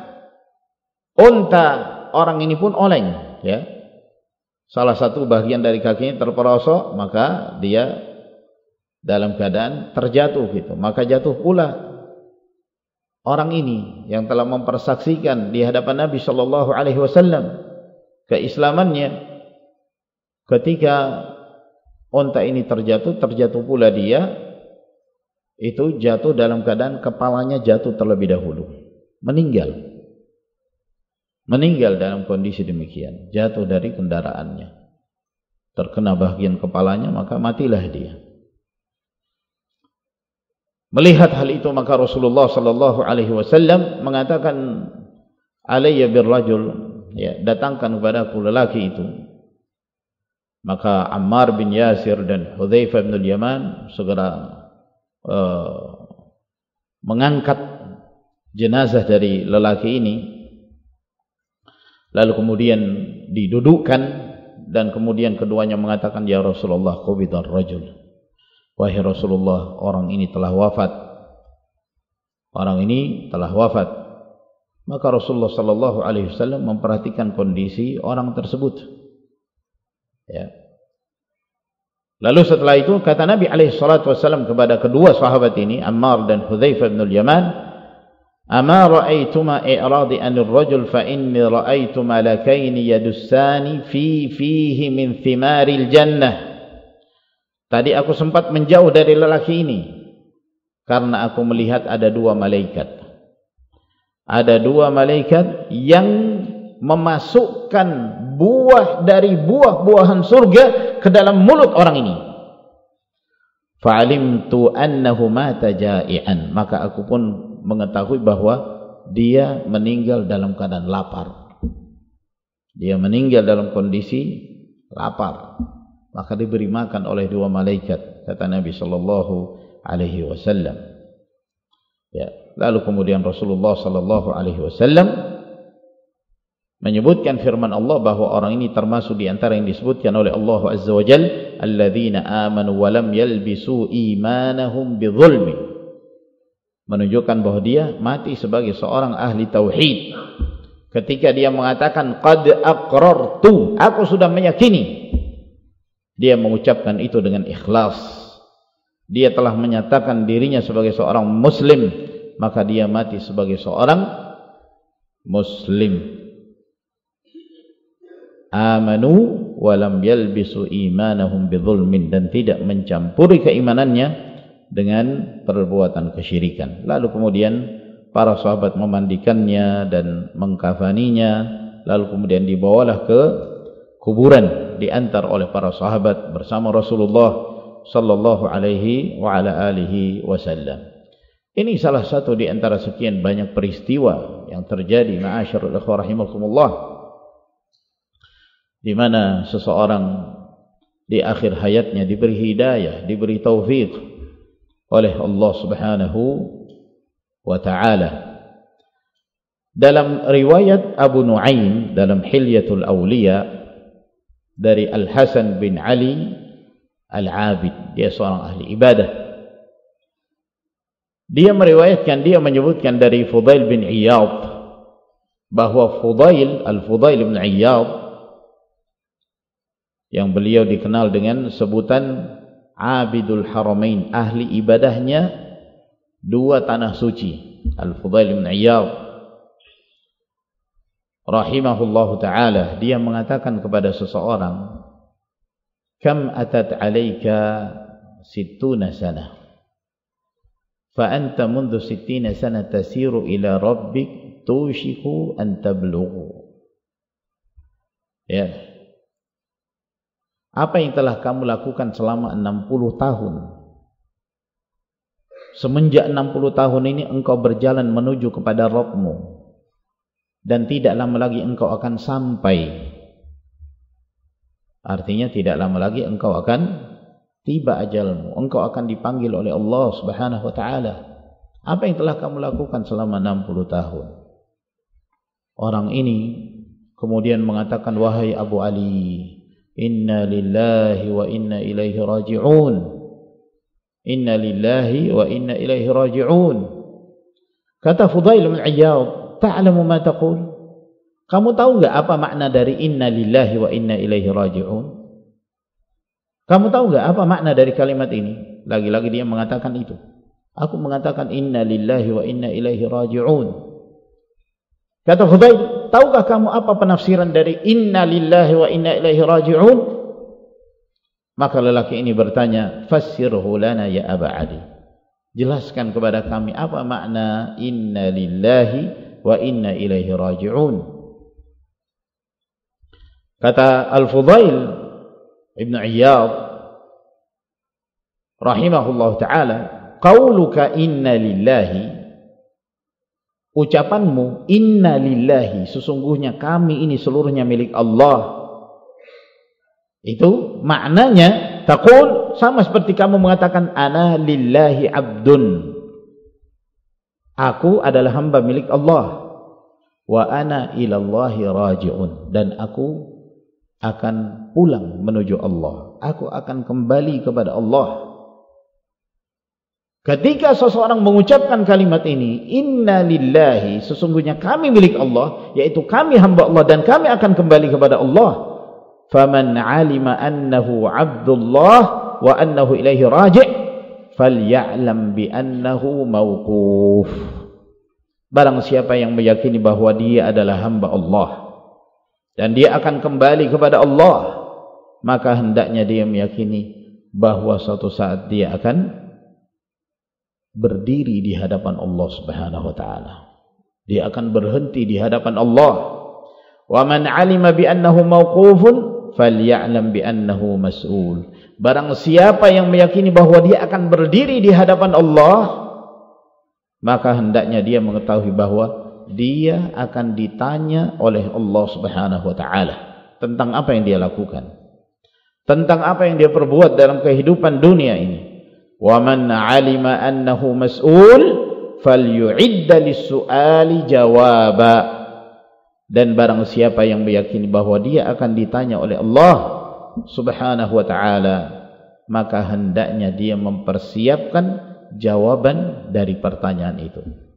unta orang ini pun oleng, ya. Salah satu bagian dari kakinya terperosok, maka dia dalam keadaan terjatuh gitu. Maka jatuh pula orang ini yang telah mempersaksikan di hadapan Nabi sallallahu alaihi wasallam keislamannya. Ketika unta ini terjatuh, terjatuh pula dia, itu jatuh dalam keadaan kepalanya jatuh terlebih dahulu, meninggal. Meninggal dalam kondisi demikian, jatuh dari kendaraannya, terkena bagian kepalanya, maka matilah dia. Melihat hal itu, maka Rasulullah sallallahu alaihi wasallam mengatakan, alayya birrajul, ya, datangkan kepadaku lelaki itu. Maka Ammar bin Yasir dan Hudzaifah bin Yaman segera uh, mengangkat jenazah dari lelaki ini, lalu kemudian didudukkan, dan kemudian keduanya mengatakan, ya Rasulullah, qubidar rajul, wahai Rasulullah, orang ini telah wafat, orang ini telah wafat. Maka Rasulullah sallallahu alaihi wasallam memperhatikan kondisi orang tersebut. Ya. Lalu setelah itu kata Nabi alaihi salatu wasallam kepada kedua sahabat ini, Ammar dan Hudzaifah bin Yaman, ama ra'aituma i'radi anir rajul fa inni ra'aitu malakaini yadussani fi fihi min thimaril jannah. Tadi aku sempat menjauh dari lelaki ini karena aku melihat ada dua malaikat. Ada dua malaikat yang memasukkan buah dari buah-buahan surga ke dalam mulut orang ini. Fa'alimtu annahu mata ja'ian, maka aku pun mengetahui bahwa dia meninggal dalam keadaan lapar. Dia meninggal dalam kondisi lapar. Maka diberi makan oleh dua malaikat, kata Nabi sallallahu alaihi wasallam. Ya, lalu kemudian Rasulullah sallallahu alaihi wasallam menyebutkan firman Allah bahwa orang ini termasuk di antara yang disebutkan oleh Allah Azza wa Jalla, alladzina amanu wa lam yalbisu imanahum bidzulmi. Menunjukkan bahwa dia mati sebagai seorang ahli tauhid ketika dia mengatakan qad aqrartu, aku sudah meyakini. Dia mengucapkan itu dengan ikhlas, dia telah menyatakan dirinya sebagai seorang muslim, maka dia mati sebagai seorang muslim. Amanu wa lam yalbisu imanahum bidzulmin, dan tidak mencampuri keimanannya dengan perbuatan kesyirikan. Lalu kemudian para sahabat memandikannya dan mengkafaninya, lalu kemudian dibawalah ke kuburan, diantar oleh para sahabat bersama Rasulullah sallallahu alaihi wa ala alihi wasallam. Ini salah satu di antara sekian banyak peristiwa yang terjadi, ma'asyarul ikhwah rahimakumullah, di mana seseorang di akhir hayatnya diberi hidayah, diberi taufik oleh Allah Subhanahu wa ta'ala. Dalam riwayat Abu Nu'aim dalam Hilyatul Awliya dari Al-Hasan bin Ali Al-Abid, dia seorang ahli ibadah, dia meriwayatkan, dia menyebutkan dari Fudail bin Iyad bahwa Fudail, Al-Fudail bin Iyad, yang beliau dikenal dengan sebutan Abidul Haramain, ahli ibadahnya dua tanah suci, Al-Fudail bin Iyad rahimahullahu ta'ala, dia mengatakan kepada seseorang, kam atat alaika sittuna sanah fa anta mundu sittina sanah tasiru ila rabbik tushiku an tablughu. Ya, apa yang telah kamu lakukan selama enam puluh tahun? Semenjak enam puluh tahun ini engkau berjalan menuju kepada Rabbmu, dan tidak lama lagi engkau akan sampai. Artinya tidak lama lagi engkau akan tiba ajalmu, engkau akan dipanggil oleh Allah Subhanahu wa ta'ala. Apa yang telah kamu lakukan selama enam puluh tahun? Orang ini kemudian mengatakan, wahai Abu Ali, inna lillahi wa inna ilaihi raji'un. Inna lillahi wa inna ilaihi raji'un. Kata Fudail bin Iyad, ta'lamu ma taqul? Kamu tahu enggak apa makna dari inna lillahi wa inna ilaihi raji'un? Kamu tahu enggak apa makna dari kalimat ini? Lagi-lagi dia mengatakan itu. Aku mengatakan inna lillahi wa inna ilaihi raji'un. Kata Fudail, tahukah kamu apa penafsiran dari inna lillahi wa inna ilaihi raji'un? Maka lelaki ini bertanya, fassirhu lana ya Aba Ali. Jelaskan kepada kami apa makna inna lillahi wa inna ilaihi raji'un. Kata Al-Fudail Ibn Iyad rahimahullah ta'ala, qauluka inna lillahi, ucapanmu inna lillahi, sesungguhnya kami ini seluruhnya milik Allah, itu maknanya taqul, sama seperti kamu mengatakan ana lillahi abdun, aku adalah hamba milik Allah, wa ana ilallahi raji'un, dan aku akan pulang menuju Allah, aku akan kembali kepada Allah. Ketika seseorang mengucapkan kalimat ini, inna lillahi, sesungguhnya kami milik Allah, yaitu kami hamba Allah dan kami akan kembali kepada Allah, faman alima annahu abdullah wa annahu ilaihi raji' falya'lam bi annahu mawquf. barang siapa yang meyakini bahwa dia adalah hamba Allah dan dia akan kembali kepada Allah, maka hendaknya dia meyakini bahwa suatu saat dia akan berdiri di hadapan Allah Subhanahu wa taala. Dia akan berhenti di hadapan Allah. Wa man 'alima bi annahu mauqufun falya'lam bi annahu mas'ul. Barang siapa yang meyakini bahwa dia akan berdiri di hadapan Allah, maka hendaknya dia mengetahui bahwa dia akan ditanya oleh Allah Subhanahu wa taala tentang apa yang dia lakukan, tentang apa yang dia perbuat dalam kehidupan dunia ini. Wa man 'alima annahu mas'ul falyu'idda lis-su'ali jawaba. Dan barang siapa yang meyakini bahwa dia akan ditanya oleh Allah Subhanahu wa ta'ala, maka hendaknya dia mempersiapkan jawaban dari pertanyaan itu.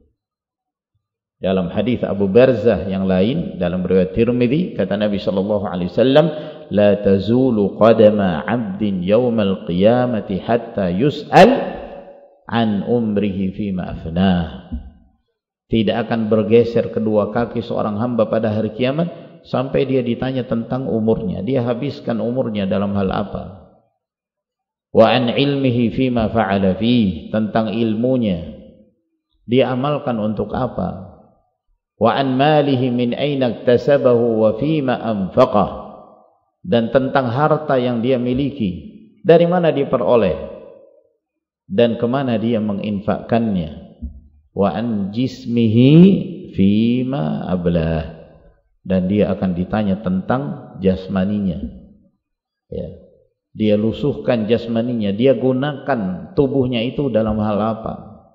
Dalam hadis Abu Barzah yang lain dalam riwayat Tirmidzi, kata Nabi sallallahu alaihi wasallam, la tazulu qadama 'abdin yaumal qiyamati hatta yus'al an umrihi fima afnah. Tidak akan bergeser kedua kaki seorang hamba pada hari kiamat sampai dia ditanya tentang umurnya, dia habiskan umurnya dalam hal apa. Wa an ilmihi fima fa'ala fihi, tentang ilmunya dia amalkan untuk apa. Wa an malihi min aina iktasabahu wa fima anfaqah, dan tentang harta yang dia miliki, dari mana diperoleh dan kemana dia menginfakkannya. Wa an jismihi fima ablah, dan dia akan ditanya tentang jasmaninya, ya. Dia lusuhkan jasmaninya, dia gunakan tubuhnya itu dalam hal apa.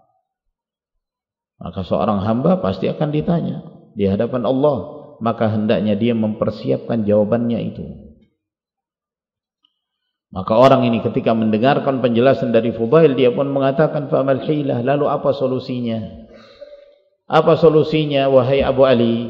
Maka seorang hamba pasti akan ditanya di hadapan Allah, maka hendaknya dia mempersiapkan jawabannya itu. Maka orang ini ketika mendengarkan penjelasan dari Fudail, dia pun mengatakan, fa'amal hilah, lalu apa solusinya? Apa solusinya wahai Abu Ali?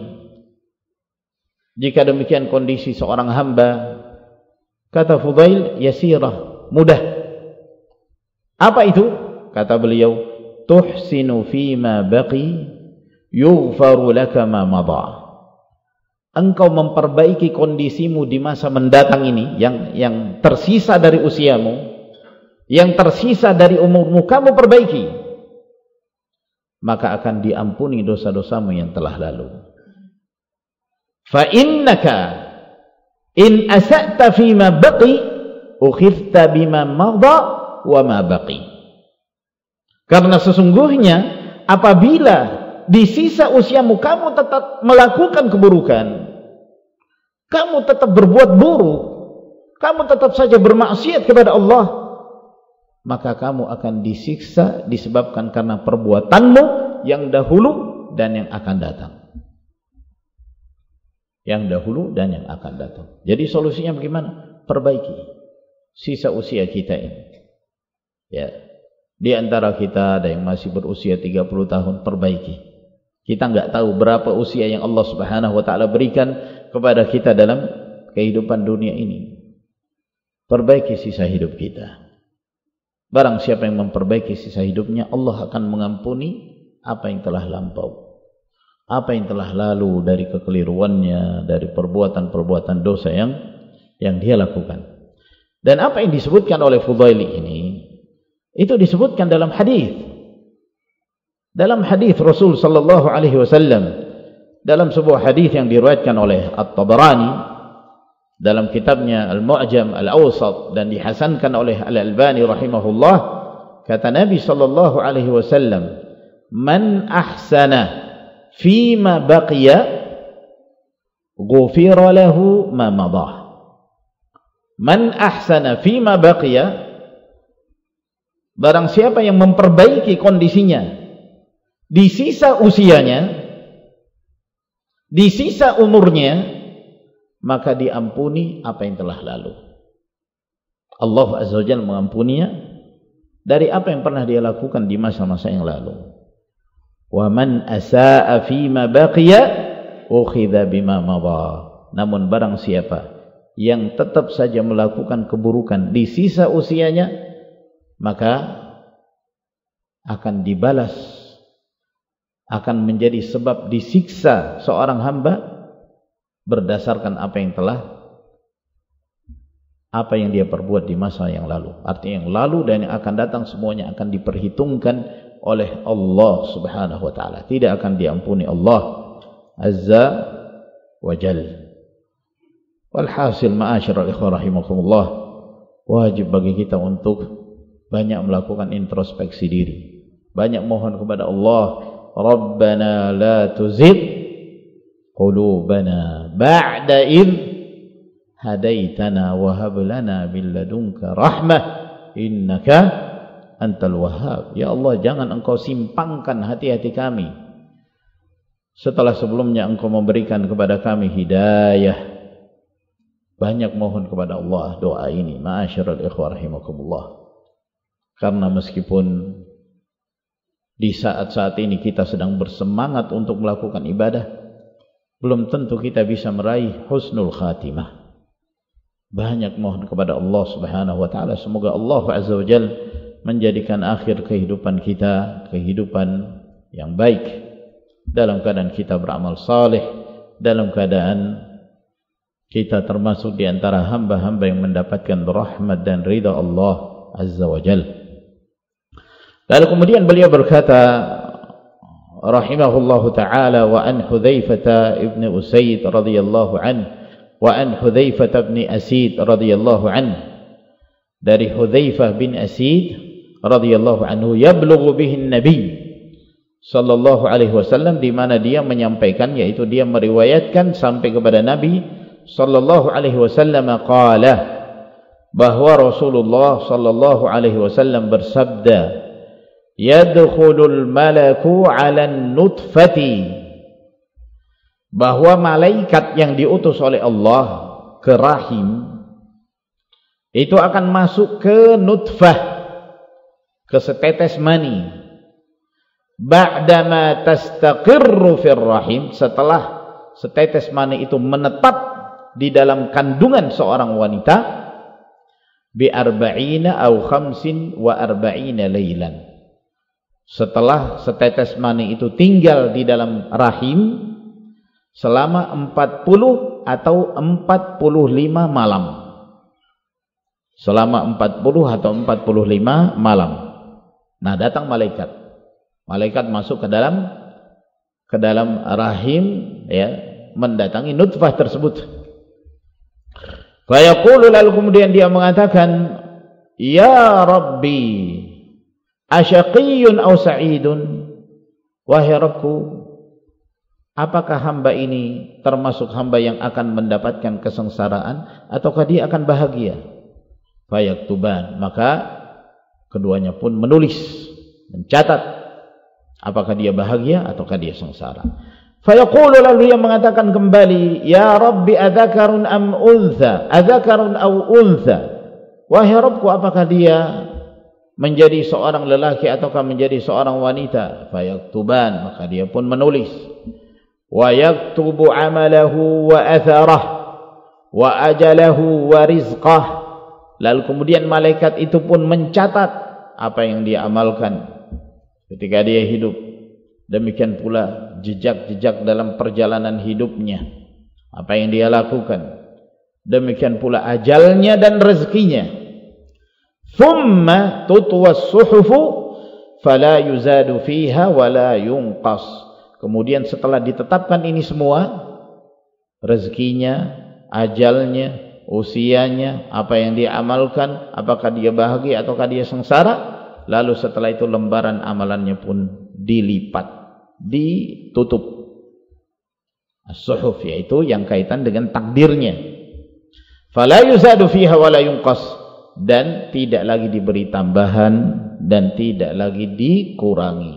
Jika demikian kondisi seorang hamba, kata Fudail, yasirah, mudah. Apa itu? Kata beliau, tuhsinu fima baqi yughfaru laka ma madha. Engkau memperbaiki kondisimu di masa mendatang ini, yang yang tersisa dari usiamu, yang tersisa dari umurmu, kamu perbaiki, maka akan diampuni dosa-dosamu yang telah lalu. Fa innaka in asa'ta fima baqi ukhidta bima madha wa ma baqi. Karena sesungguhnya apabila di sisa usiamu kamu tetap melakukan keburukan, kamu tetap berbuat buruk, kamu tetap saja bermaksiat kepada Allah, maka kamu akan disiksa disebabkan karena perbuatanmu yang dahulu dan yang akan datang. Yang dahulu dan yang akan datang. Jadi solusinya bagaimana? Perbaiki sisa usia kita ini. Ya. Di antara kita ada yang masih berusia tiga puluh tahun, perbaiki. Kita enggak tahu berapa usia yang Allah Subhanahu wa taala berikan kepada kita dalam kehidupan dunia ini. Perbaiki sisa hidup kita. Barang siapa yang memperbaiki sisa hidupnya, Allah akan mengampuni apa yang telah lampau, apa yang telah lalu dari kekeliruannya, dari perbuatan-perbuatan dosa yang yang dia lakukan. Dan apa yang disebutkan oleh Fudaili ini, itu disebutkan dalam hadis. Dalam hadis Rasul sallallahu alaihi wasallam, dalam sebuah hadis yang diriwayatkan oleh At-Tabarani dalam kitabnya Al-Mu'jam Al-Awsat dan dihasankan oleh Al-Albani rahimahullah, kata Nabi sallallahu alaihi wasallam, man ahsana fima baqiya ghufira lahu ma madah. Man ahsana fima baqiya, barang siapa yang memperbaiki kondisinya di sisa usianya, di sisa umurnya, maka diampuni apa yang telah lalu. Allah Azza wa Jalla mengampuninya dari apa yang pernah dia lakukan di masa-masa yang lalu. Wa man asaa fima baqiya ukhidha bima madha. Namun barang siapa yang tetap saja melakukan keburukan di sisa usianya, maka akan dibalas, akan menjadi sebab disiksa seorang hamba berdasarkan apa yang telah apa yang dia perbuat di masa yang lalu. Artinya yang lalu dan yang akan datang semuanya akan diperhitungkan oleh Allah Subhanahu wa taala. Tidak akan diampuni Allah Azza wa Jalla. Walhasil ma'asyiral ikhwah rahimakumullah, wajib bagi kita untuk banyak melakukan introspeksi diri. Banyak mohon kepada Allah, Rabbana la tuzigh qulubana ba'da idh hadaitana wa hab lana min ladunka rahmah innaka antal wahhab. Ya Allah, jangan engkau simpangkan hati-hati kami setelah sebelumnya engkau memberikan kepada kami hidayah. Banyak mohon kepada Allah doa ini, ma'asyiral ikhwah rahimakumullah. Karena meskipun di saat-saat ini kita sedang bersemangat untuk melakukan ibadah, belum tentu kita bisa meraih husnul khatimah. Banyak mohon kepada Allah Subhanahu wa taala, semoga Allah Azza wa Jalla menjadikan akhir kehidupan kita kehidupan yang baik, dalam keadaan kita beramal saleh, dalam keadaan kita termasuk di antara hamba-hamba yang mendapatkan rahmat dan ridha Allah Azza wa Jalla. Lalu kemudian beliau berkata rahimahullahu taala, wa an Hudzaifah ibn Usayd radhiyallahu anhu wa an Hudzaifah ibn Asid radhiyallahu anhu, dari Hudzaifah bin Asid radhiyallahu anhu, yablughu bihi an-nabi sallallahu alaihi wasallam, di mana dia menyampaikan, yaitu dia meriwayatkan sampai kepada Nabi sallallahu alaihi wasallam qala, bahwa Rasulullah sallallahu alaihi wasallam bersabda, yadkhulul malaku 'alan nutfati, bahwa malaikat yang diutus oleh Allah ke rahim itu akan masuk ke nutfah, ke setetes mani, ba'dama tastaqirru fir rahim, setelah setetes mani itu menetap di dalam kandungan seorang wanita, bi arba'ina au khamsin wa arba'ina lailan, setelah setetes mani itu tinggal di dalam rahim selama empat puluh atau empat puluh lima malam, selama empat puluh atau empat puluh lima malam. Nah, datang malaikat malaikat masuk ke dalam ke dalam rahim, ya, mendatangi nutfah tersebut. Fayaqulu, lalu kemudian dia mengatakan, ya Rabbi, asyaqiyun aw sa'idun, wahai Rabbku, apakah hamba ini termasuk hamba yang akan mendapatkan kesengsaraan ataukah dia akan bahagia? Fayaktuban, maka keduanya pun menulis, mencatat apakah dia bahagia ataukah dia sengsara. Fayaqulu, lalu ia mengatakan kembali, ya Rabbi, adzakarun am untha, adzakarun aw untha, wahai Rabbku, apakah dia menjadi seorang lelaki ataukah menjadi seorang wanita? Fayaktuban, maka dia pun menulis. Wa yaktubu amalahu wa atharah wa ajalahu wa rizqah, lalu kemudian malaikat itu pun mencatat apa yang dia amalkan ketika dia hidup, demikian pula jejak-jejak dalam perjalanan hidupnya, apa yang dia lakukan, demikian pula ajalnya dan rezekinya. Thumma tutwas suhufu fala yuzadu fiha wala yunqas, kemudian setelah ditetapkan ini semua, rezekinya, ajalnya, usianya, apa yang dia amalkan, apakah dia bahagia ataukah dia sengsara, lalu setelah itu lembaran amalannya pun dilipat, ditutup. As-suhuf, yaitu yang kaitan dengan takdirnya. Fala yuzadu fiha wala yunqas, dan tidak lagi diberi tambahan dan tidak lagi dikurangi.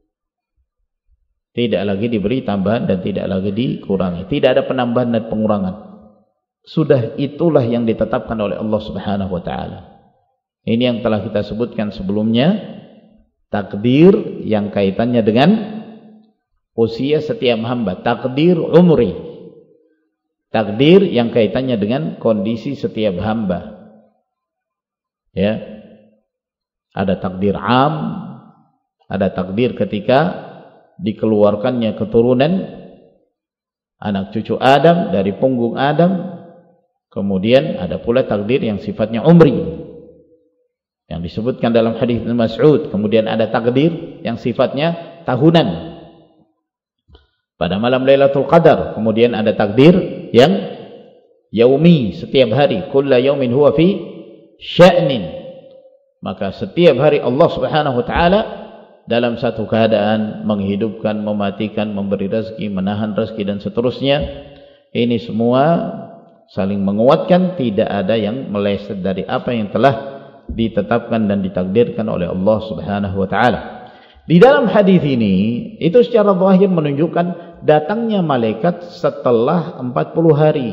Tidak lagi diberi tambahan dan tidak lagi dikurangi. Tidak ada penambahan dan pengurangan. Sudah itulah yang ditetapkan oleh Allah Subhanahu wa taala. Ini yang telah kita sebutkan sebelumnya, takdir yang kaitannya dengan usia setiap hamba, takdir umri, takdir yang kaitannya dengan kondisi setiap hamba. Ya, ada takdir am, ada takdir ketika dikeluarkannya keturunan anak cucu Adam dari punggung Adam. Kemudian ada pula takdir yang sifatnya umri yang disebutkan dalam hadis Ibnu Mas'ud. Kemudian ada takdir yang sifatnya tahunan pada malam Lailatul Qadar. Kemudian ada takdir yang yaumi, setiap hari. Kulla yaumin huwa fi sya'nin. Maka setiap hari Allah Subhanahu wa taala dalam satu keadaan menghidupkan, mematikan, memberi rezeki, menahan rezeki dan seterusnya. Ini semua saling menguatkan, tidak ada yang meleset dari apa yang telah ditetapkan dan ditakdirkan oleh Allah Subhanahu wa taala. Di dalam hadis ini itu secara zahir menunjukkan datangnya malaikat setelah empat puluh hari,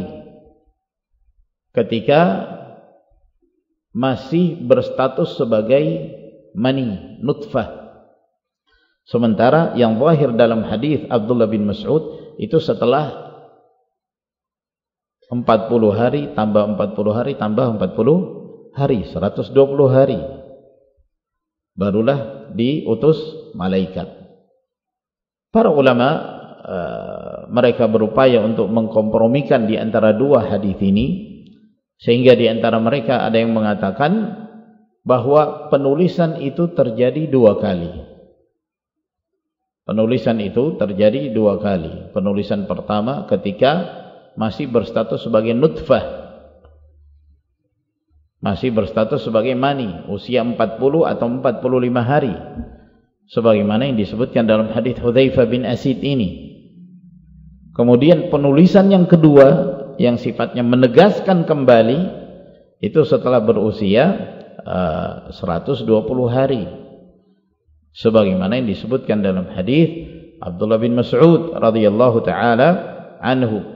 ketika masih berstatus sebagai mani, nutfah. Sementara yang zahir dalam hadis Abdullah bin Mas'ud itu setelah empat puluh hari tambah empat puluh hari tambah empat puluh hari, seratus dua puluh hari barulah diutus malaikat. Para ulama uh, mereka berupaya untuk mengkompromikan di antara dua hadis ini, sehingga di antara mereka ada yang mengatakan bahwa penulisan itu terjadi dua kali. Penulisan itu terjadi dua kali. Penulisan pertama ketika masih berstatus sebagai nutfah, masih berstatus sebagai mani, usia empat puluh atau empat puluh lima hari, sebagaimana yang disebutkan dalam hadis Hudzaifah bin Asid ini. Kemudian penulisan yang kedua yang sifatnya menegaskan kembali itu setelah berusia uh, seratus dua puluh hari, sebagaimana yang disebutkan dalam hadis Abdullah bin Mas'ud radhiyallahu taala anhu.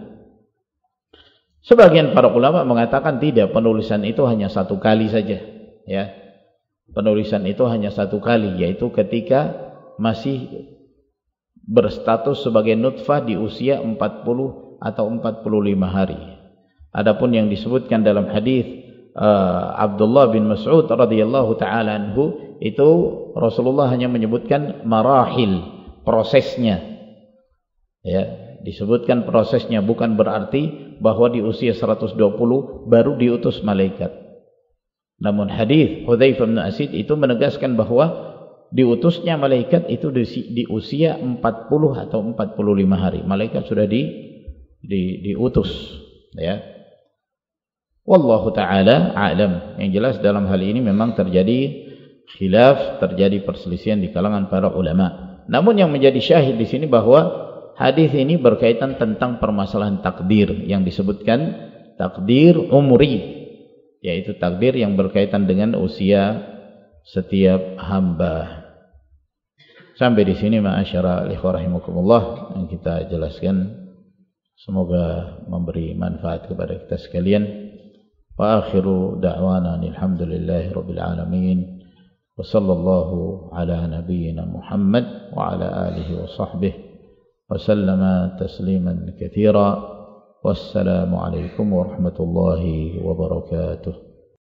Sebagian para ulama mengatakan tidak, penulisan itu hanya satu kali saja, ya. Penulisan itu hanya satu kali, yaitu ketika masih berstatus sebagai nutfah di usia empat puluh atau empat puluh lima hari. Adapun yang disebutkan dalam hadis uh, Abdullah bin Mas'ud radhiyallahu taala anhu, itu Rasulullah hanya menyebutkan marahil, prosesnya, ya, disebutkan prosesnya, bukan berarti bahwa di usia seratus dua puluh baru diutus malaikat. Namun hadis Hudzaifah bin Asid itu menegaskan bahwa diutusnya malaikat itu di, di usia empat puluh atau empat puluh lima hari. Malaikat sudah di, di diutus, ya. Wallahu taala a'lam. Yang jelas dalam hal ini memang terjadi khilaf, terjadi perselisihan di kalangan para ulama. Namun yang menjadi syahid di sini bahwa hadis ini berkaitan tentang permasalahan takdir yang disebutkan takdir umri, yaitu takdir yang berkaitan dengan usia setiap hamba. Sampai di sini ma'asyara ikhwah rahimakumullah yang kita jelaskan, semoga memberi manfaat kepada kita sekalian. Wa akhiru da'wana alhamdulillahi rabbil alamin. Wa sallallahu ala nabiyyina Muhammad wa ala alihi wa sahbihi وسلم تسليما كثيرا والسلام عليكم ورحمة الله وبركاته.